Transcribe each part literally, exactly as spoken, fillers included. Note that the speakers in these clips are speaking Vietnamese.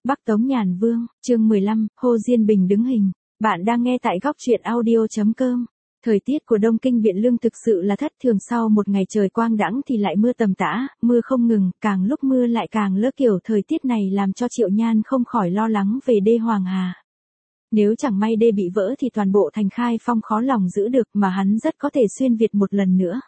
Bắc Tống Nhàn Vương, chương mười lăm, Hồ Diên Bình đứng hình. Bạn đang nghe tại góc truyện audio chấm com. Thời tiết của Đông Kinh Biện Lương thực sự là thất thường, sau một ngày trời quang đãng thì lại mưa tầm tã, mưa không ngừng, càng lúc mưa lại càng lỡ, kiểu thời tiết này làm cho Triệu Nhan không khỏi lo lắng về đê Hoàng Hà. Nếu chẳng may đê bị vỡ thì toàn bộ thành Khai Phong khó lòng giữ được, mà hắn rất có thể xuyên Việt một lần nữa.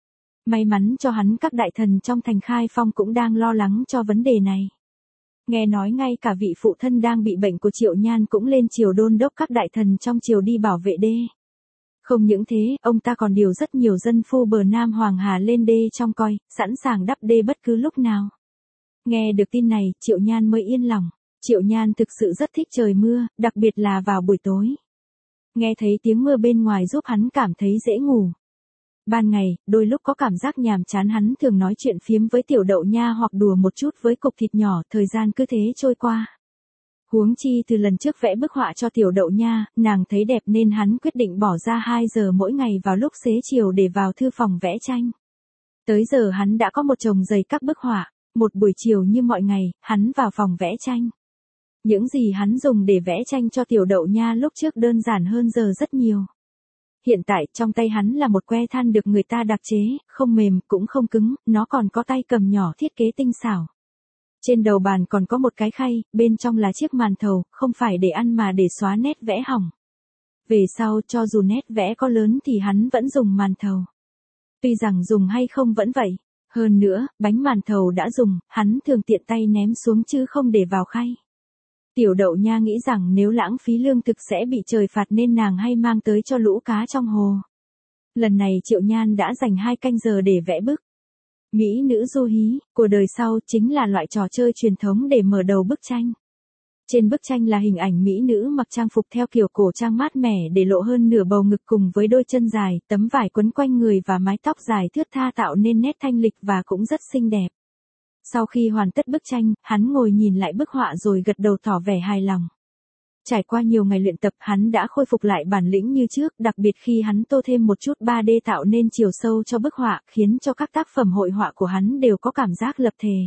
May mắn cho hắn, các đại thần trong thành Khai Phong cũng đang lo lắng cho vấn đề này. Nghe nói ngay cả vị phụ thân đang bị bệnh của Triệu Nhan cũng lên triều đôn đốc các đại thần trong triều đi bảo vệ đê. Không những thế, ông ta còn điều rất nhiều dân phu bờ Nam Hoàng Hà lên đê trông coi, sẵn sàng đắp đê bất cứ lúc nào. Nghe được tin này, Triệu Nhan mới yên lòng. Triệu Nhan thực sự rất thích trời mưa, đặc biệt là vào buổi tối. Nghe thấy tiếng mưa bên ngoài giúp hắn cảm thấy dễ ngủ. Ban ngày, đôi lúc có cảm giác nhàm chán, hắn thường nói chuyện phiếm với Tiểu Đậu Nha hoặc đùa một chút với cục thịt nhỏ, thời gian cứ thế trôi qua. Huống chi từ lần trước vẽ bức họa cho Tiểu Đậu Nha, nàng thấy đẹp nên hắn quyết định bỏ ra hai giờ mỗi ngày vào lúc xế chiều để vào thư phòng vẽ tranh. Tới giờ hắn đã có một chồng dày các bức họa, một buổi chiều như mọi ngày, hắn vào phòng vẽ tranh. Những gì hắn dùng để vẽ tranh cho Tiểu Đậu Nha lúc trước đơn giản hơn giờ rất nhiều. Hiện tại trong tay hắn là một que than được người ta đặc chế, không mềm cũng không cứng, nó còn có tay cầm nhỏ thiết kế tinh xảo. Trên đầu bàn còn có một cái khay, bên trong là chiếc màn thầu, không phải để ăn mà để xóa nét vẽ hỏng. Về sau cho dù nét vẽ có lớn thì hắn vẫn dùng màn thầu. Tuy rằng dùng hay không vẫn vậy. Hơn nữa, bánh màn thầu đã dùng, hắn thường tiện tay ném xuống chứ không để vào khay. Tiểu Đậu Nha nghĩ rằng nếu lãng phí lương thực sẽ bị trời phạt nên nàng hay mang tới cho lũ cá trong hồ. Lần này Triệu Nhan đã dành hai canh giờ để vẽ bức Mỹ nữ du hí của đời sau, chính là loại trò chơi truyền thống để mở đầu bức tranh. Trên bức tranh là hình ảnh mỹ nữ mặc trang phục theo kiểu cổ trang mát mẻ để lộ hơn nửa bầu ngực cùng với đôi chân dài, tấm vải quấn quanh người và mái tóc dài thướt tha tạo nên nét thanh lịch và cũng rất xinh đẹp. Sau khi hoàn tất bức tranh, hắn ngồi nhìn lại bức họa rồi gật đầu tỏ vẻ hài lòng. Trải qua nhiều ngày luyện tập, hắn đã khôi phục lại bản lĩnh như trước, đặc biệt khi hắn tô thêm một chút ba D tạo nên chiều sâu cho bức họa, khiến cho các tác phẩm hội họa của hắn đều có cảm giác lập thể.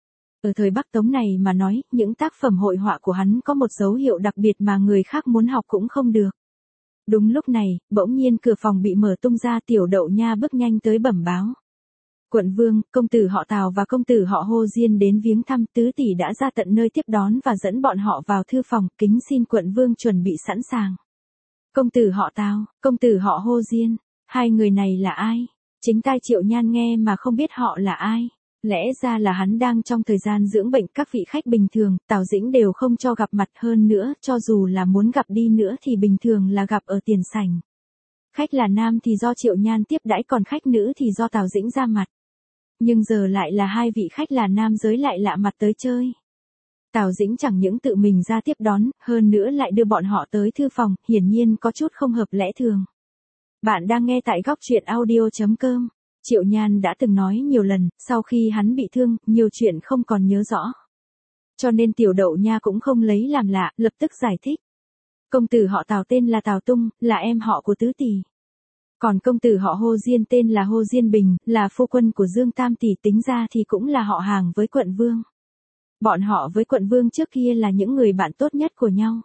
Ở thời Bắc Tống này mà nói, những tác phẩm hội họa của hắn có một dấu hiệu đặc biệt mà người khác muốn học cũng không được. Đúng lúc này, bỗng nhiên cửa phòng bị mở tung ra, Tiểu Đậu Nha bước nhanh tới bẩm báo. Quận vương, công tử họ Tào và công tử họ Hồ Diên đến viếng thăm, tứ tỷ đã ra tận nơi tiếp đón và dẫn bọn họ vào thư phòng, kính xin quận vương chuẩn bị sẵn sàng. Công tử họ Tào, công tử họ Hồ Diên, hai người này là ai? Chính tai Triệu Nhan nghe mà không biết họ là ai. Lẽ ra là hắn đang trong thời gian dưỡng bệnh, các vị khách bình thường, Tào Dĩnh đều không cho gặp mặt, hơn nữa, cho dù là muốn gặp đi nữa thì bình thường là gặp ở tiền sảnh. Khách là nam thì do Triệu Nhan tiếp đãi, còn khách nữ thì do Tào Dĩnh ra mặt. Nhưng giờ lại là hai vị khách là nam giới lại lạ mặt tới chơi. Tào Dĩnh chẳng những tự mình ra tiếp đón, hơn nữa lại đưa bọn họ tới thư phòng, hiển nhiên có chút không hợp lẽ thường. Bạn đang nghe tại góc truyện audio chấm com. Triệu Nhan đã từng nói nhiều lần, sau khi hắn bị thương, nhiều chuyện không còn nhớ rõ. Cho nên Tiểu Đậu Nha cũng không lấy làm lạ, lập tức giải thích. Công tử họ Tào tên là Tào Tung, là em họ của tứ tỷ. Còn công tử họ Hồ Diên tên là Hồ Diên Bình, là phu quân của Dương Tam tỷ, tính ra thì cũng là họ hàng với quận vương. Bọn họ với quận vương trước kia là những người bạn tốt nhất của nhau.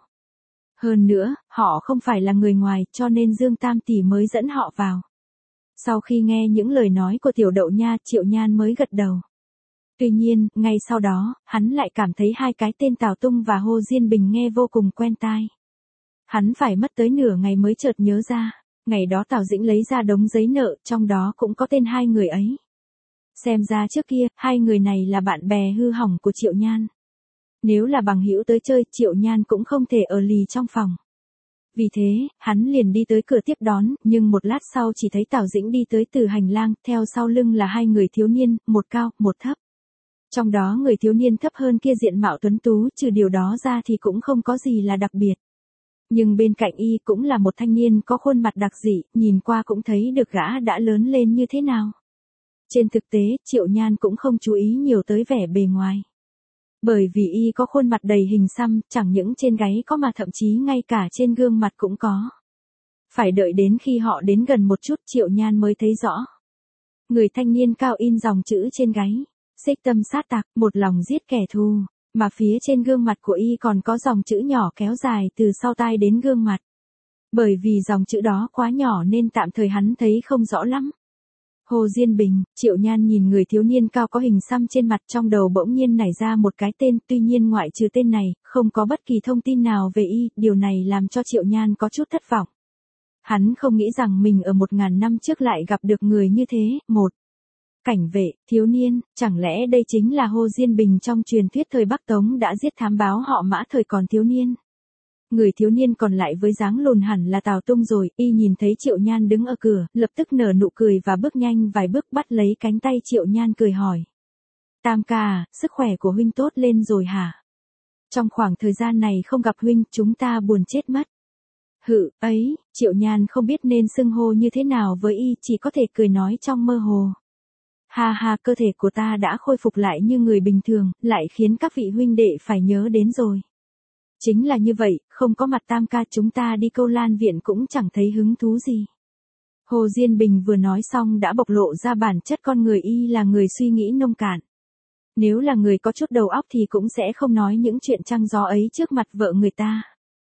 Hơn nữa, họ không phải là người ngoài, cho nên Dương Tam tỷ mới dẫn họ vào. Sau khi nghe những lời nói của Tiểu Đậu Nha, Triệu Nhan mới gật đầu. Tuy nhiên, ngay sau đó, hắn lại cảm thấy hai cái tên Tào Tung và Hồ Diên Bình nghe vô cùng quen tai. Hắn phải mất tới nửa ngày mới chợt nhớ ra. Ngày đó Tào Dĩnh lấy ra đống giấy nợ, trong đó cũng có tên hai người ấy. Xem ra trước kia, hai người này là bạn bè hư hỏng của Triệu Nhan. Nếu là bằng hữu tới chơi, Triệu Nhan cũng không thể ở lì trong phòng. Vì thế, hắn liền đi tới cửa tiếp đón, nhưng một lát sau chỉ thấy Tào Dĩnh đi tới từ hành lang, theo sau lưng là hai người thiếu niên, một cao, một thấp. Trong đó người thiếu niên thấp hơn kia diện mạo tuấn tú, trừ điều đó ra thì cũng không có gì là đặc biệt. Nhưng bên cạnh y cũng là một thanh niên có khuôn mặt đặc dị, nhìn qua cũng thấy được gã đã lớn lên như thế nào. Trên thực tế, Triệu Nhan cũng không chú ý nhiều tới vẻ bề ngoài. Bởi vì y có khuôn mặt đầy hình xăm, chẳng những trên gáy có mà thậm chí ngay cả trên gương mặt cũng có. Phải đợi đến khi họ đến gần một chút Triệu Nhan mới thấy rõ. Người thanh niên cao in dòng chữ trên gáy. Xích tâm sát tạc, một lòng giết kẻ thù. Mà phía trên gương mặt của y còn có dòng chữ nhỏ kéo dài từ sau tai đến gương mặt. Bởi vì dòng chữ đó quá nhỏ nên tạm thời hắn thấy không rõ lắm. Hồ Diên Bình, Triệu Nhan nhìn người thiếu niên cao có hình xăm trên mặt, trong đầu bỗng nhiên nảy ra một cái tên, tuy nhiên ngoại trừ tên này, không có bất kỳ thông tin nào về y, điều này làm cho Triệu Nhan có chút thất vọng. Hắn không nghĩ rằng mình ở một ngàn năm trước lại gặp được người như thế. Một cảnh vệ, thiếu niên, chẳng lẽ đây chính là Hồ Diên Bình trong truyền thuyết thời Bắc Tống đã giết thám báo họ Mã thời còn thiếu niên. Người thiếu niên còn lại với dáng lùn hẳn là Tào Tung rồi, y nhìn thấy Triệu Nhan đứng ở cửa, lập tức nở nụ cười và bước nhanh vài bước bắt lấy cánh tay Triệu Nhan cười hỏi. Tam ca, sức khỏe của huynh tốt lên rồi hả? Trong khoảng thời gian này không gặp huynh, chúng ta buồn chết mất. Hự, ấy, Triệu Nhan không biết nên xưng hô như thế nào với y, chỉ có thể cười nói trong mơ hồ. Ha ha, cơ thể của ta đã khôi phục lại như người bình thường, lại khiến các vị huynh đệ phải nhớ đến rồi. Chính là như vậy, không có mặt Tam ca chúng ta đi Câu Lan viện cũng chẳng thấy hứng thú gì. Hồ Diên Bình vừa nói xong đã bộc lộ ra bản chất con người y là người suy nghĩ nông cạn. Nếu là người có chút đầu óc thì cũng sẽ không nói những chuyện trăng gió ấy trước mặt vợ người ta.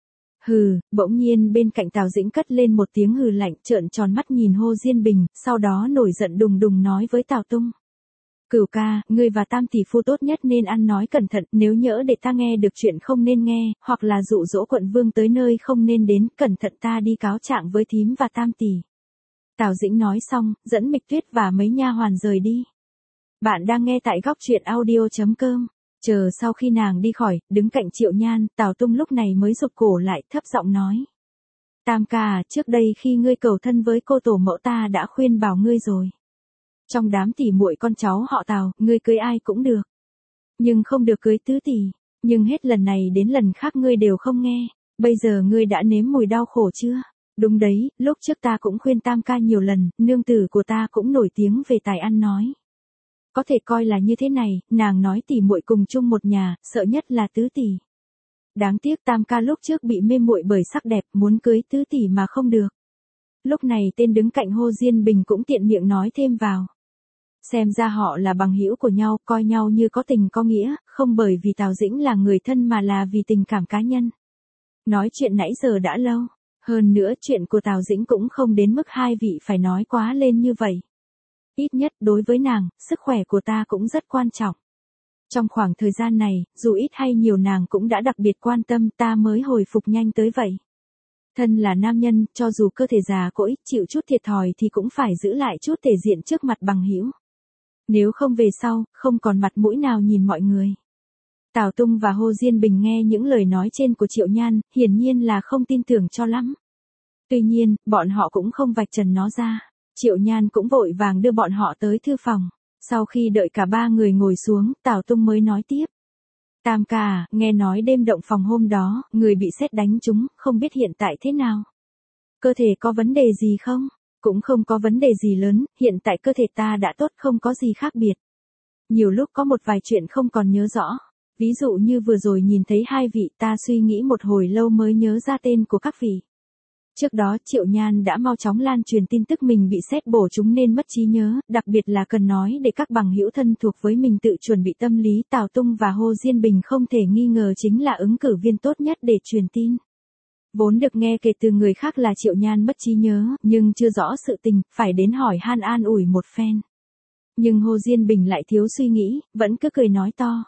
Hừ, bỗng nhiên bên cạnh Tào Dĩnh cất lên một tiếng hừ lạnh, trợn tròn mắt nhìn Hồ Diên Bình, sau đó nổi giận đùng đùng nói với Tào Tung. Cửu ca, ngươi và Tam tỷ phu tốt nhất nên ăn nói cẩn thận, nếu nhỡ để ta nghe được chuyện không nên nghe, hoặc là dụ dỗ quận vương tới nơi không nên đến, cẩn thận ta đi cáo trạng với thím và Tam tỷ. Tào Dĩnh nói xong, dẫn Mịch Tuyết và mấy nha hoàn rời đi. Bạn đang nghe tại góc truyện audio chấm com. Chờ sau khi nàng đi khỏi, đứng cạnh Triệu Nhan, Tào Tung lúc này mới rụt cổ lại, thấp giọng nói. Tam ca, trước đây khi ngươi cầu thân với cô tổ mẫu ta đã khuyên bảo ngươi rồi. Trong đám tỷ muội con cháu họ Tào, ngươi cưới ai cũng được. Nhưng không được cưới tứ tỷ. Nhưng hết lần này đến lần khác ngươi đều không nghe. Bây giờ ngươi đã nếm mùi đau khổ chưa? Đúng đấy, lúc trước ta cũng khuyên Tam ca nhiều lần, nương tử của ta cũng nổi tiếng về tài ăn nói. Có thể coi là như thế này, nàng nói tỷ muội cùng chung một nhà, sợ nhất là tứ tỷ. Đáng tiếc Tam ca lúc trước bị mê muội bởi sắc đẹp, muốn cưới tứ tỷ mà không được. Lúc này tên đứng cạnh Hồ Diên Bình cũng tiện miệng nói thêm vào. Xem ra họ là bằng hữu của nhau, coi nhau như có tình có nghĩa, không bởi vì Tào Dĩnh là người thân mà là vì tình cảm cá nhân. Nói chuyện nãy giờ đã lâu, hơn nữa chuyện của Tào Dĩnh cũng không đến mức hai vị phải nói quá lên như vậy. Ít nhất đối với nàng, sức khỏe của ta cũng rất quan trọng. Trong khoảng thời gian này, dù ít hay nhiều nàng cũng đã đặc biệt quan tâm, ta mới hồi phục nhanh tới vậy. Thân là nam nhân, cho dù cơ thể già cỗi, chịu chút thiệt thòi thì cũng phải giữ lại chút thể diện trước mặt bằng hữu. Nếu không về sau, không còn mặt mũi nào nhìn mọi người. Tào Tung và Hồ Diên Bình nghe những lời nói trên của Triệu Nhan, hiển nhiên là không tin tưởng cho lắm. Tuy nhiên, bọn họ cũng không vạch trần nó ra. Triệu Nhan cũng vội vàng đưa bọn họ tới thư phòng. Sau khi đợi cả ba người ngồi xuống, Tào Tung mới nói tiếp. Tam ca, nghe nói đêm động phòng hôm đó, người bị sét đánh trúng, không biết hiện tại thế nào. Cơ thể có vấn đề gì không? Cũng không có vấn đề gì lớn, hiện tại cơ thể ta đã tốt không có gì khác biệt. Nhiều lúc có một vài chuyện không còn nhớ rõ. Ví dụ như vừa rồi nhìn thấy hai vị ta suy nghĩ một hồi lâu mới nhớ ra tên của các vị. Trước đó Triệu Nhan đã mau chóng lan truyền tin tức mình bị sét bổ trúng nên mất trí nhớ, đặc biệt là cần nói để các bằng hữu thân thuộc với mình tự chuẩn bị tâm lý. Tào Tung và Hồ Diên Bình không thể nghi ngờ chính là ứng cử viên tốt nhất để truyền tin. Vốn được nghe kể từ người khác là Triệu Nhan mất trí nhớ, nhưng chưa rõ sự tình, phải đến hỏi han an ủi một phen. Nhưng Hồ Diên Bình lại thiếu suy nghĩ, vẫn cứ cười nói to.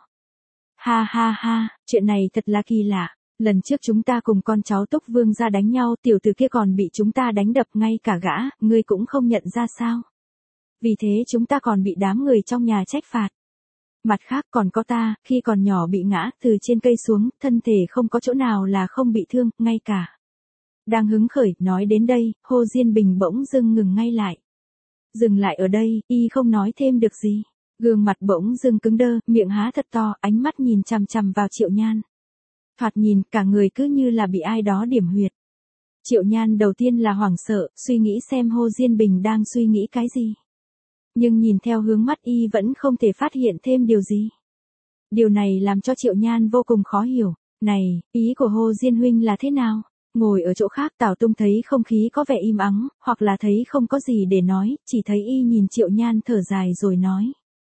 Ha ha ha, chuyện này thật là kỳ lạ. Lần trước chúng ta cùng con cháu Túc Vương ra đánh nhau, tiểu tử kia còn bị chúng ta đánh đập ngay cả gã, ngươi cũng không nhận ra sao. Vì thế chúng ta còn bị đám người trong nhà trách phạt. Mặt khác còn có ta, khi còn nhỏ bị ngã từ trên cây xuống, thân thể không có chỗ nào là không bị thương, ngay cả. Đang hứng khởi, nói đến đây, Hồ Diên Bình bỗng dưng ngừng ngay lại. Dừng lại ở đây, y không nói thêm được gì. Gương mặt bỗng dưng cứng đơ, miệng há thật to, ánh mắt nhìn chằm chằm vào Triệu Nhan. Thoạt nhìn, cả người cứ như là bị ai đó điểm huyệt. Triệu Nhan đầu tiên là hoảng sợ, suy nghĩ xem Hồ Diên Bình đang suy nghĩ cái gì. Nhưng nhìn theo hướng mắt y vẫn không thể phát hiện thêm điều gì. Điều này làm cho Triệu Nhan vô cùng khó hiểu. Này, ý của Hồ Diên huynh là thế nào? Ngồi ở chỗ khác Tào Tung thấy không khí có vẻ im ắng, hoặc là thấy không có gì để nói, chỉ thấy y nhìn Triệu Nhan thở dài rồi nói.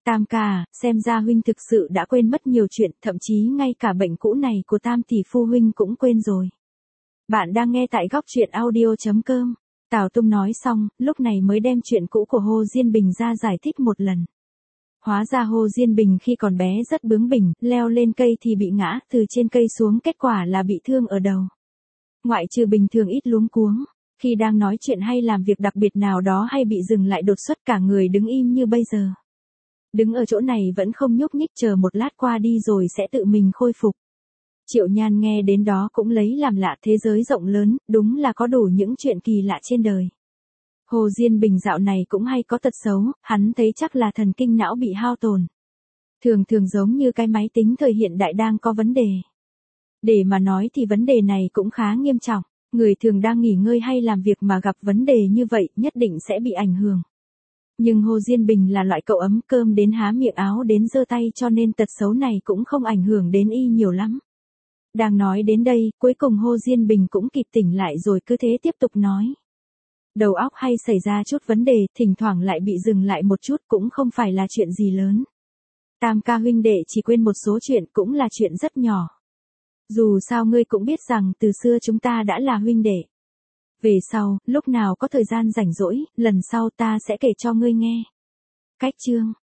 Tam ca à, xem ra huynh thực sự đã quên mất nhiều chuyện, thậm chí ngay cả bệnh cũ này của Tam tỷ phu huynh cũng quên rồi. Bạn đang nghe tại góc truyện audio.com. Tào Tung nói xong, lúc này mới đem chuyện cũ của Hồ Diên Bình ra giải thích một lần. Hóa ra Hồ Diên Bình khi còn bé rất bướng bỉnh, leo lên cây thì bị ngã, từ trên cây xuống kết quả là bị thương ở đầu. Ngoại trừ bình thường ít luống cuống, khi đang nói chuyện hay làm việc đặc biệt nào đó hay bị dừng lại đột xuất cả người đứng im như bây giờ. Đứng ở chỗ này vẫn không nhúc nhích, chờ một lát qua đi rồi sẽ tự mình khôi phục. Triệu Nhan nghe đến đó cũng lấy làm lạ, thế giới rộng lớn, đúng là có đủ những chuyện kỳ lạ trên đời. Hồ Diên Bình dạo này cũng hay có tật xấu, hắn thấy chắc là thần kinh não bị hao tổn. Thường thường giống như cái máy tính thời hiện đại đang có vấn đề. Để mà nói thì vấn đề này cũng khá nghiêm trọng, người thường đang nghỉ ngơi hay làm việc mà gặp vấn đề như vậy nhất định sẽ bị ảnh hưởng. Nhưng Hồ Diên Bình là loại cậu ấm cơm đến há miệng áo đến giơ tay, cho nên tật xấu này cũng không ảnh hưởng đến y nhiều lắm. Đang nói đến đây, cuối cùng Hồ Diên Bình cũng kịp tỉnh lại rồi cứ thế tiếp tục nói. Đầu óc hay xảy ra chút vấn đề, thỉnh thoảng lại bị dừng lại một chút cũng không phải là chuyện gì lớn. Tam ca huynh đệ chỉ quên một số chuyện cũng là chuyện rất nhỏ. Dù sao ngươi cũng biết rằng từ xưa chúng ta đã là huynh đệ. Về sau, lúc nào có thời gian rảnh rỗi, lần sau ta sẽ kể cho ngươi nghe. Cách chương